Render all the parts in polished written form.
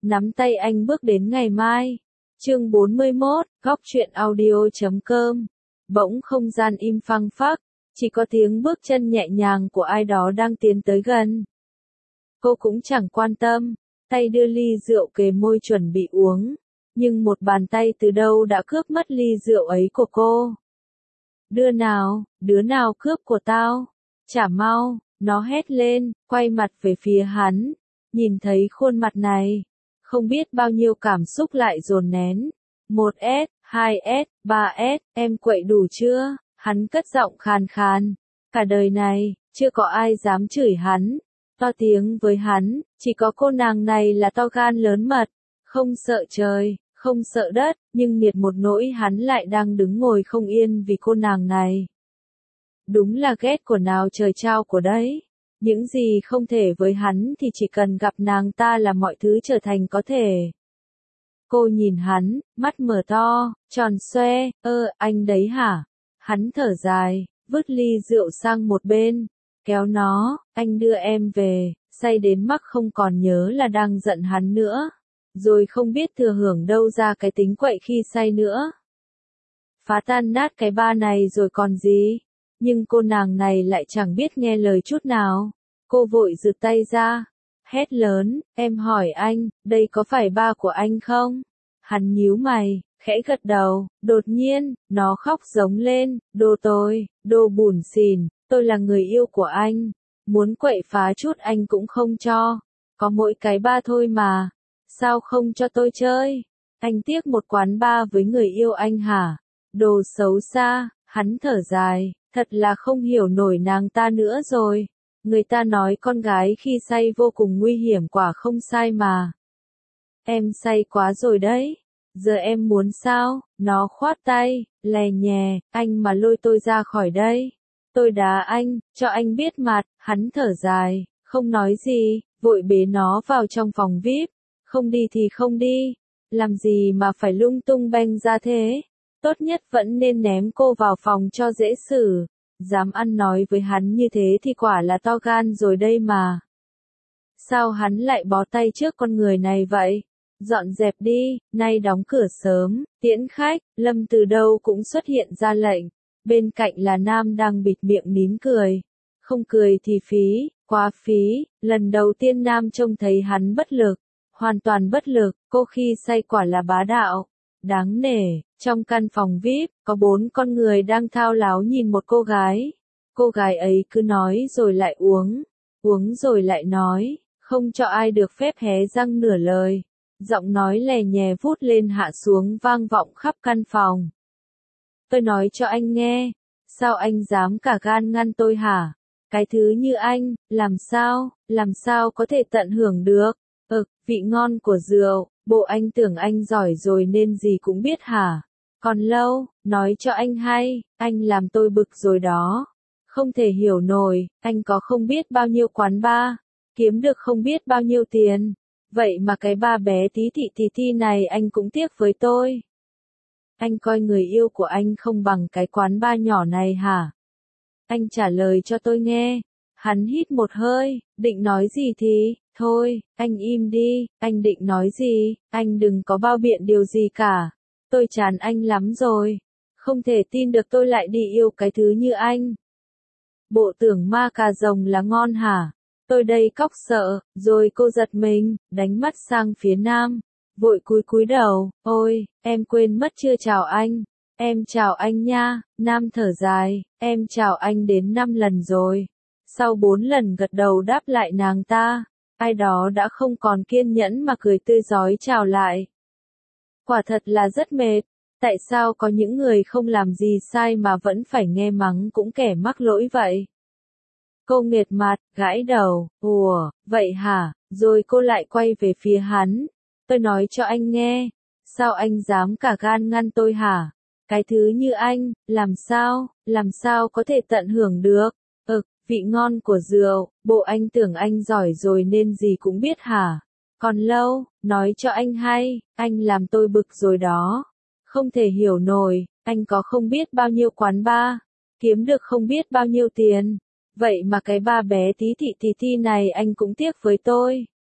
nắm tay anh bước đến ngày mai. Chương 41, góc truyện audio.com. Bỗng không gian im phăng phắc, chỉ có tiếng bước chân nhẹ nhàng của ai đó đang tiến tới gần. Cô cũng chẳng quan tâm, tay đưa ly rượu kề môi chuẩn bị uống, nhưng một bàn tay từ đâu đã cướp mất ly rượu ấy của cô. Đứa nào cướp của tao? Trả mau, nó hét lên, quay mặt về phía hắn, nhìn thấy khuôn mặt này, không biết bao nhiêu cảm xúc lại dồn nén. 1S, 2S, 3S, em quậy đủ chưa? Hắn cất giọng khàn khàn. Cả đời này, chưa có ai dám chửi hắn, to tiếng với hắn, chỉ có cô nàng này là to gan lớn mật, không sợ trời, không sợ đất, nhưng nghiệt một nỗi hắn lại đang đứng ngồi không yên vì cô nàng này. Đúng là ghét của nào trời trao của đấy. Những gì không thể với hắn thì chỉ cần gặp nàng ta là mọi thứ trở thành có thể. Cô nhìn hắn, mắt mở to, tròn xoe, anh đấy hả? Hắn thở dài, vứt ly rượu sang một bên, kéo nó, anh đưa em về, say đến mức không còn nhớ là đang giận hắn nữa, rồi không biết thừa hưởng đâu ra cái tính quậy khi say nữa. Phá tan nát cái ba này rồi còn gì? Nhưng cô nàng này lại chẳng biết nghe lời chút nào. Cô vội giựt tay ra, hét lớn, em hỏi anh, đây có phải ba của anh không? Hắn nhíu mày, khẽ gật đầu, đột nhiên, nó khóc giống lên, đồ bủn xỉn, tôi là người yêu của anh, muốn quậy phá chút anh cũng không cho, có mỗi cái ba thôi mà, sao không cho tôi chơi? Anh tiếc một quán bar với người yêu anh hả? Đồ xấu xa, hắn thở dài, thật là không hiểu nổi nàng ta nữa rồi. Người ta nói con gái khi say vô cùng nguy hiểm, quả không sai mà. Em say quá rồi đấy. Giờ em muốn sao? Nó khoát tay, lè nhè, anh mà lôi tôi ra khỏi đây. Tôi đá anh, cho anh biết mặt. Hắn thở dài, không nói gì, vội bế nó vào trong phòng VIP. Không đi thì không đi. Làm gì mà phải lung tung beng ra thế? Tốt nhất vẫn nên ném cô vào phòng cho dễ xử. Dám ăn nói với hắn như thế thì quả là to gan rồi đây mà. Sao hắn lại bó tay trước con người này vậy? Dọn dẹp đi, nay đóng cửa sớm, tiễn khách. Lâm từ đâu cũng xuất hiện ra lệnh. Bên cạnh là Nam đang bịt miệng nín cười. Không cười thì phí, quá phí. Lần đầu tiên Nam trông thấy hắn bất lực, hoàn toàn bất lực. Cô khi say quả là bá đạo, đáng nể. Trong căn phòng VIP, có 4 con người đang thao láo nhìn một cô gái. Cô gái ấy cứ nói rồi lại uống rồi lại nói, không cho ai được phép hé răng nửa lời. Giọng nói lè nhè vút lên hạ xuống vang vọng khắp căn phòng. Tôi nói cho anh nghe, sao anh dám cả gan ngăn tôi hả? Cái thứ như anh, làm sao có thể tận hưởng được? Vị ngon của rượu, bộ anh tưởng anh giỏi rồi nên gì cũng biết hả? Còn lâu, nói cho anh hay, anh làm tôi bực rồi đó. Không thể hiểu nổi, anh có không biết bao nhiêu quán bar, kiếm được không biết bao nhiêu tiền. Vậy mà cái ba bé tí thị này anh cũng tiếc với tôi. Anh coi người yêu của anh không bằng cái quán bar nhỏ này hả? Anh trả lời cho tôi nghe. Hắn hít một hơi, định nói gì thì, thôi, anh im đi, anh định nói gì, anh đừng có bao biện điều gì cả. Tôi chán anh lắm rồi. Không thể tin được tôi lại đi yêu cái thứ như anh. Bộ tưởng ma cà rồng là ngon hả? Tôi đây cóc sợ, rồi cô giật mình, đánh mắt sang phía Nam. Vội cúi đầu, ôi, em quên mất chưa chào anh. Em chào anh nha. Nam thở dài, em chào anh đến 5 lần rồi. Sau 4 lần gật đầu đáp lại nàng ta, ai đó đã không còn kiên nhẫn mà cười tươi rói chào lại. Quả thật là rất mệt. Tại sao có những người không làm gì sai mà vẫn phải nghe mắng cũng kẻ mắc lỗi vậy? Cô nghệt mặt, gãi đầu, ủa, vậy hả? Rồi cô lại quay về phía hắn. Tôi nói cho anh nghe, sao anh dám cả gan ngăn tôi hả? Cái thứ như anh, làm sao có thể tận hưởng được? Vị ngon của rượu, bộ anh tưởng anh giỏi rồi nên gì cũng biết hả? Còn lâu, nói cho anh hay, anh làm tôi bực rồi đó. Không thể hiểu nổi, anh có không biết bao nhiêu quán bar, kiếm được không biết bao nhiêu tiền. Vậy mà cái ba bé tí thị này anh cũng tiếc với tôi.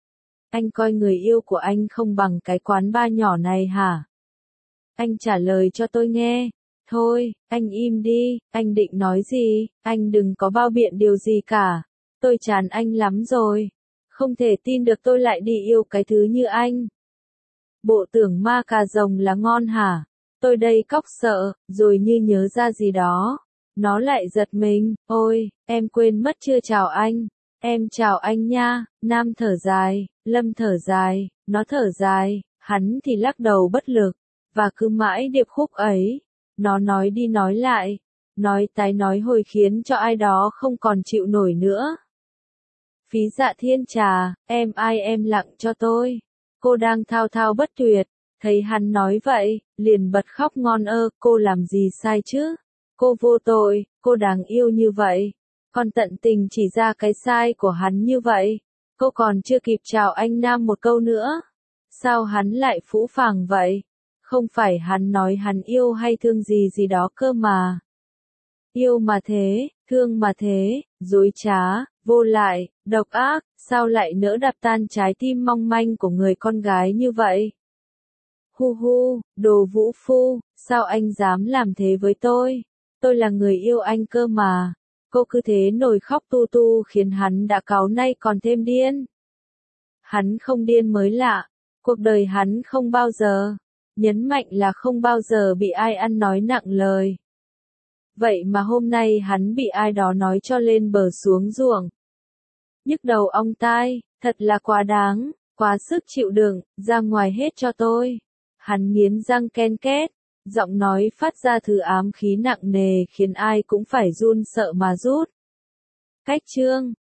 Anh coi người yêu của anh không bằng cái quán bar nhỏ này hả? Anh trả lời cho tôi nghe. Thôi, anh im đi, anh định nói gì, anh đừng có bao biện điều gì cả. Tôi chán anh lắm rồi. Không thể tin được tôi lại đi yêu cái thứ như anh. Bộ tưởng ma cà rồng là ngon hả? Tôi đây cóc sợ, rồi như nhớ ra gì đó. Nó lại giật mình, ôi, em quên mất chưa chào anh. Em chào anh nha, Nam thở dài, Lâm thở dài, nó thở dài, hắn thì lắc đầu bất lực. Và cứ mãi điệp khúc ấy. Nó nói đi nói lại, nói tái nói hồi khiến cho ai đó không còn chịu nổi nữa. Phí Dạ Thiên Trà, em ai em lặng cho tôi. Cô đang thao thao bất tuyệt, thấy hắn nói vậy, liền bật khóc ngon ơ, cô làm gì sai chứ? Cô vô tội, cô đáng yêu như vậy. Còn tận tình chỉ ra cái sai của hắn như vậy. Cô còn chưa kịp chào anh Nam một câu nữa. Sao hắn lại phũ phàng vậy? Không phải hắn nói hắn yêu hay thương gì gì đó cơ mà. Yêu mà thế, thương mà thế, dối trá, vô lại, độc ác, sao lại nỡ đập tan trái tim mong manh của người con gái như vậy? Hu hu, đồ vũ phu, sao anh dám làm thế với tôi? Tôi là người yêu anh cơ mà. Cô cứ thế nổi khóc tu tu khiến hắn đã cáu nay còn thêm điên. Hắn không điên mới lạ, cuộc đời hắn không bao giờ, nhấn mạnh là không bao giờ bị ai ăn nói nặng lời. Vậy mà hôm nay hắn bị ai đó nói cho lên bờ xuống ruộng. Nhức đầu ong tai, thật là quá đáng, quá sức chịu đựng, ra ngoài hết cho tôi. Hắn nghiến răng ken két, giọng nói phát ra thứ ám khí nặng nề khiến ai cũng phải run sợ mà rút. Cách chương